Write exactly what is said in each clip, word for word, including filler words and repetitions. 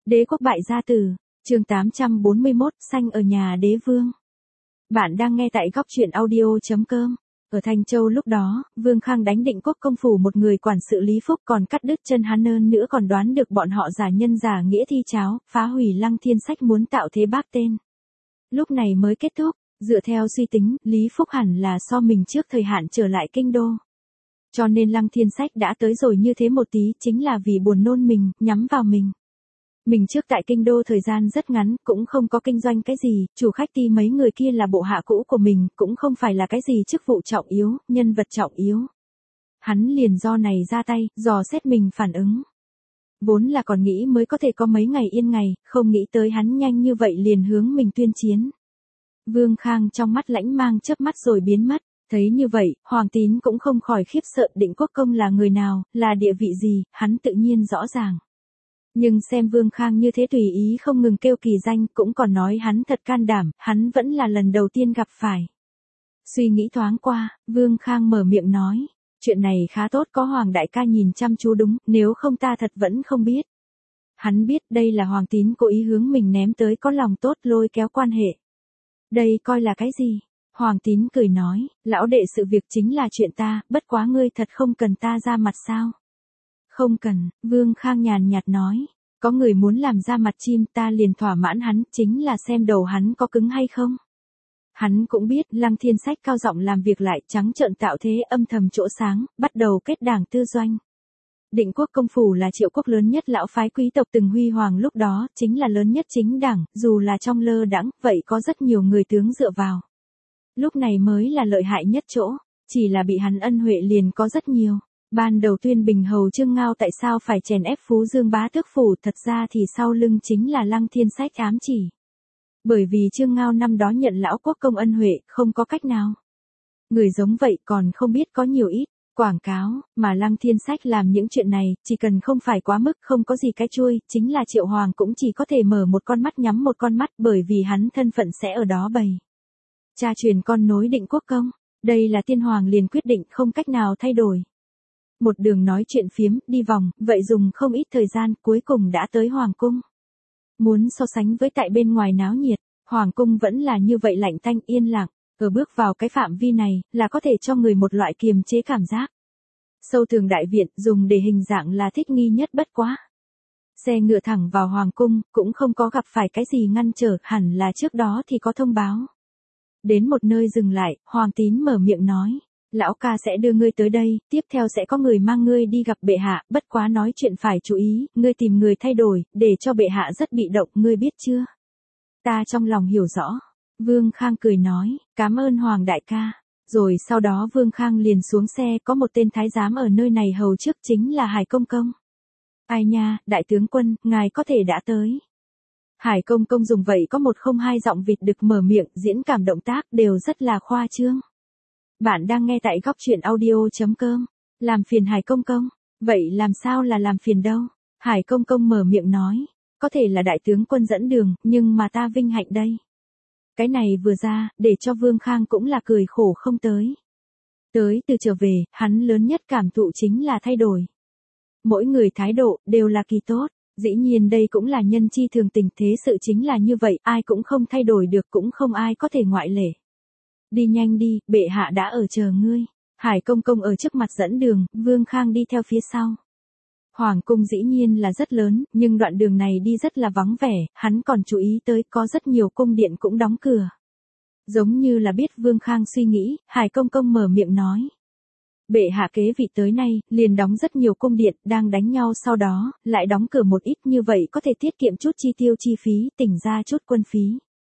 Đế quốc bại gia tử, chương tám trăm bốn mươi mốt, sanh ở nhà đế vương. Bạn đang nghe tại góc truyện audio chấm com. Ở Thanh Châu lúc đó, Vương Khang đánh Định Quốc công phủ một người quản sự Lý Phúc còn cắt đứt chân hắn hơn nữa còn đoán được bọn họ giả nhân giả nghĩa thi cháo, phá hủy Lăng Thiên Sách muốn tạo thế bác tên. Lúc này mới kết thúc, dựa theo suy tính, Lý Phúc hẳn là so mình trước thời hạn trở lại kinh đô. Cho nên Lăng Thiên Sách đã tới rồi như thế một tí chính là vì buồn nôn mình, nhắm vào mình. Mình trước tại kinh đô thời gian rất ngắn, cũng không có kinh doanh cái gì, chủ khách ti mấy người kia là bộ hạ cũ của mình, cũng không phải là cái gì chức vụ trọng yếu, nhân vật trọng yếu. Hắn liền do này ra tay, dò xét mình phản ứng. Vốn là còn nghĩ mới có thể có mấy ngày yên ngày, không nghĩ tới hắn nhanh như vậy liền hướng mình tuyên chiến. Vương Khang trong mắt lãnh mang chớp mắt rồi biến mất. Thấy như vậy, Hoàng Tín cũng không khỏi khiếp sợ Định Quốc công là người nào, là địa vị gì, hắn tự nhiên rõ ràng. Nhưng xem Vương Khang như thế tùy ý không ngừng kêu kỳ danh cũng còn nói hắn thật can đảm, hắn vẫn là lần đầu tiên gặp phải. Suy nghĩ thoáng qua, Vương Khang mở miệng nói, chuyện này khá tốt có Hoàng đại ca nhìn chăm chú đúng, nếu không ta thật vẫn không biết. Hắn biết đây là Hoàng Tín cố ý hướng mình ném tới có lòng tốt lôi kéo quan hệ. Đây coi là cái gì? Hoàng Tín cười nói, lão đệ sự việc chính là chuyện ta, bất quá ngươi thật không cần ta ra mặt sao? Không cần, Vương Khang nhàn nhạt nói, có người muốn làm ra mặt chim ta liền thỏa mãn hắn, chính là xem đầu hắn có cứng hay không. Hắn cũng biết Lăng Thiên Sách cao giọng làm việc lại trắng trợn tạo thế âm thầm chỗ sáng, bắt đầu kết đảng tư doanh. Định Quốc công phủ là Triệu quốc lớn nhất lão phái quý tộc từng huy hoàng lúc đó, chính là lớn nhất chính đảng, dù là trong lơ đãng, vậy có rất nhiều người tướng dựa vào. Lúc này mới là lợi hại nhất chỗ, chỉ là bị hắn ân huệ liền có rất nhiều. Ban đầu tuyên bình hầu Trương Ngao tại sao phải chèn ép Phú Dương bá tước phủ, thật ra thì sau lưng chính là Lăng Thiên Sách ám chỉ. Bởi vì Trương Ngao năm đó nhận lão quốc công ân huệ, không có cách nào. Người giống vậy còn không biết có nhiều ít, quảng cáo, mà Lăng Thiên Sách làm những chuyện này, chỉ cần không phải quá mức không có gì cái chui, chính là Triệu Hoàng cũng chỉ có thể mở một con mắt nhắm một con mắt bởi vì hắn thân phận sẽ ở đó bày. Cha truyền con nối Định Quốc công, đây là tiên hoàng liền quyết định không cách nào thay đổi. Một đường nói chuyện phiếm, đi vòng, vậy dùng không ít thời gian, cuối cùng đã tới Hoàng cung. Muốn so sánh với tại bên ngoài náo nhiệt, Hoàng cung vẫn là như vậy lạnh tanh yên lặng, ở bước vào cái phạm vi này, là có thể cho người một loại kiềm chế cảm giác. Sâu tường đại viện dùng để hình dạng là thích nghi nhất bất quá. Xe ngựa thẳng vào Hoàng cung, cũng không có gặp phải cái gì ngăn trở, hẳn là trước đó thì có thông báo. Đến một nơi dừng lại, Hoàng Tín mở miệng nói, lão ca sẽ đưa ngươi tới đây, tiếp theo sẽ có người mang ngươi đi gặp bệ hạ, bất quá nói chuyện phải chú ý, ngươi tìm người thay đổi, để cho bệ hạ rất bị động, ngươi biết chưa? Ta trong lòng hiểu rõ. Vương Khang cười nói, cảm ơn Hoàng đại ca. Rồi sau đó Vương Khang liền xuống xe, có một tên thái giám ở nơi này hầu trước chính là Hải Công Công. Ai nha, đại tướng quân, ngài có thể đã tới. Hải Công Công dùng vậy có một không hai giọng vịt đực mở miệng, diễn cảm động tác đều rất là khoa trương. Bạn đang nghe tại góc truyện audio chấm com. Làm phiền Hải Công Công. Vậy làm sao là làm phiền đâu? Hải Công Công mở miệng nói. Có thể là đại tướng quân dẫn đường, nhưng mà ta vinh hạnh đây. Cái này vừa ra, để cho Vương Khang cũng là cười khổ không tới. Tới từ trở về, hắn lớn nhất cảm thụ chính là thay đổi. Mỗi người thái độ, đều là kỳ tốt. Dĩ nhiên đây cũng là nhân chi thường tình, thế sự chính là như vậy, ai cũng không thay đổi được, cũng không ai có thể ngoại lệ. Đi nhanh đi, bệ hạ đã ở chờ ngươi. Hải Công Công ở trước mặt dẫn đường, Vương Khang đi theo phía sau. Hoàng cung dĩ nhiên là rất lớn, nhưng đoạn đường này đi rất là vắng vẻ, hắn còn chú ý tới có rất nhiều cung điện cũng đóng cửa. Giống như là biết Vương Khang suy nghĩ, Hải Công Công mở miệng nói. Bệ hạ kế vị tới nay, liền đóng rất nhiều cung điện, đang đánh nhau sau đó, lại đóng cửa một ít như vậy có thể tiết kiệm chút chi tiêu chi phí, tỉnh ra chút quân phí.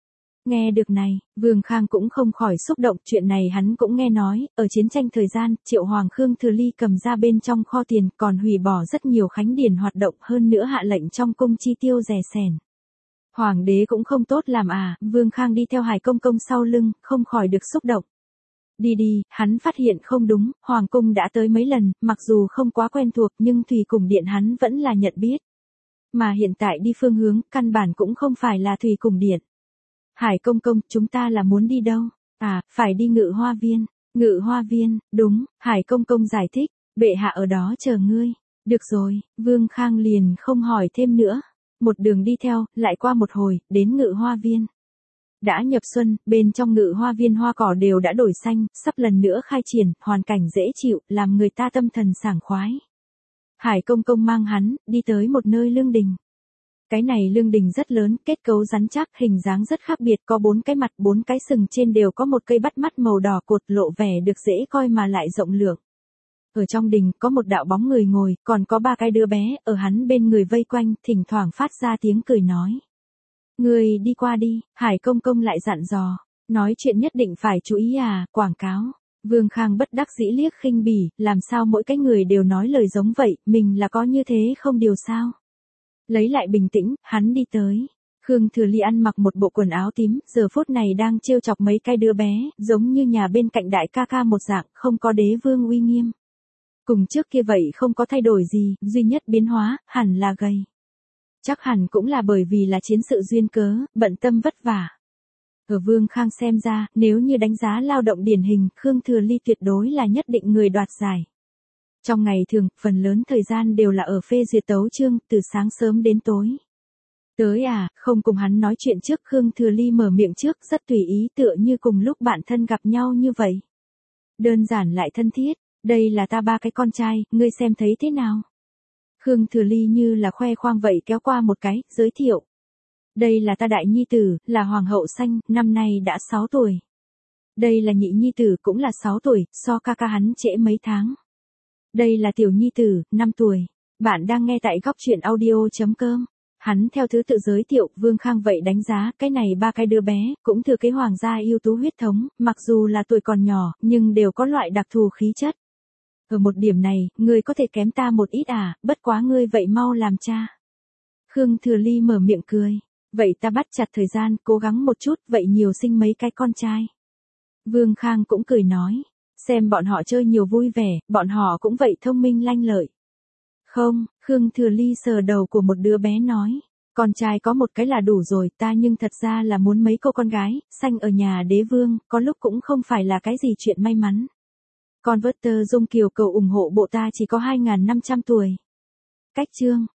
Nghe được này, Vương Khang cũng không khỏi xúc động, chuyện này hắn cũng nghe nói, ở chiến tranh thời gian, Triệu Hoàng Khương Thừa Ly cầm ra bên trong kho tiền, còn hủy bỏ rất nhiều khánh điển hoạt động, hơn nữa hạ lệnh trong cung chi tiêu rẻ sẻn. Hoàng đế cũng không tốt làm à, Vương Khang đi theo Hải Công Công sau lưng, không khỏi được xúc động. Đi đi, hắn phát hiện không đúng, Hoàng cung đã tới mấy lần, mặc dù không quá quen thuộc nhưng Thủy Cung Điện hắn vẫn là nhận biết. Mà hiện tại đi phương hướng, căn bản cũng không phải là Thủy Cung Điện. Hải Công Công, chúng ta là muốn đi đâu? À, phải đi Ngự Hoa Viên. Ngự Hoa Viên, đúng, Hải Công Công giải thích, bệ hạ ở đó chờ ngươi. Được rồi, Vương Khang liền không hỏi thêm nữa. Một đường đi theo, lại qua một hồi, đến Ngự Hoa Viên. Đã nhập xuân, bên trong Ngự Hoa Viên hoa cỏ đều đã đổi xanh, sắp lần nữa khai triển, hoàn cảnh dễ chịu, làm người ta tâm thần sảng khoái. Hải Công Công mang hắn, đi tới một nơi lương đình. Cái này lương đình rất lớn, kết cấu rắn chắc, hình dáng rất khác biệt, có bốn cái mặt, bốn cái sừng trên đều có một cây bắt mắt màu đỏ cột, lộ vẻ được dễ coi mà lại rộng lượng. Ở trong đình, có một đạo bóng người ngồi, còn có ba cái đứa bé, ở hắn bên người vây quanh, thỉnh thoảng phát ra tiếng cười nói. Người đi qua đi, Hải Công Công lại dặn dò, nói chuyện nhất định phải chú ý à, quảng cáo. Vương Khang bất đắc dĩ liếc khinh bỉ, làm sao mỗi cái người đều nói lời giống vậy, mình là có như thế không điều sao. Lấy lại bình tĩnh, hắn đi tới. Khương Thừa Ly ăn mặc một bộ quần áo tím, giờ phút này đang trêu chọc mấy cái đứa bé, giống như nhà bên cạnh đại ca ca một dạng, không có đế vương uy nghiêm. Cùng trước kia vậy không có thay đổi gì, duy nhất biến hóa, hẳn là gầy. Chắc hẳn cũng là bởi vì là chiến sự duyên cớ, bận tâm vất vả. Ở Vương Khang xem ra, nếu như đánh giá lao động điển hình, Khương Thừa Ly tuyệt đối là nhất định người đoạt giải. Trong ngày thường, phần lớn thời gian đều là ở phê duyệt tấu chương, từ sáng sớm đến tối. Tới à, không cùng hắn nói chuyện trước, Khương Thừa Ly mở miệng trước, rất tùy ý tựa như cùng lúc bạn thân gặp nhau như vậy. Đơn giản lại thân thiết, đây là ta ba cái con trai, ngươi xem thấy thế nào? Khương Thừa Ly như là khoe khoang vậy kéo qua một cái, giới thiệu. Đây là ta đại nhi tử, là Hoàng hậu Xanh, năm nay đã sáu tuổi. Đây là nhị nhi tử cũng là sáu tuổi, so ca ca hắn trễ mấy tháng. Đây là tiểu nhi tử, năm tuổi. Bạn đang nghe tại góc truyện audio chấm com. Hắn theo thứ tự giới thiệu, Vương Khang vậy đánh giá, cái này ba cái đứa bé, cũng thừa cái hoàng gia ưu tú huyết thống, mặc dù là tuổi còn nhỏ, nhưng đều có loại đặc thù khí chất. Ở một điểm này, ngươi có thể kém ta một ít à, bất quá ngươi vậy mau làm cha. Khương Thừa Ly mở miệng cười. Vậy ta bắt chặt thời gian, cố gắng một chút, vậy nhiều sinh mấy cái con trai. Vương Khang cũng cười nói. Xem bọn họ chơi nhiều vui vẻ, bọn họ cũng vậy thông minh lanh lợi. Không, Khương Thừa Ly sờ đầu của một đứa bé nói. Con trai có một cái là đủ rồi, ta nhưng thật ra là muốn mấy cô con gái, sanh ở nhà đế vương, có lúc cũng không phải là cái gì chuyện may mắn. Con Vớt Tơ Dung Kiều cầu ủng hộ bộ ta chỉ có hai nghìn năm trăm tuổi. Cách chương.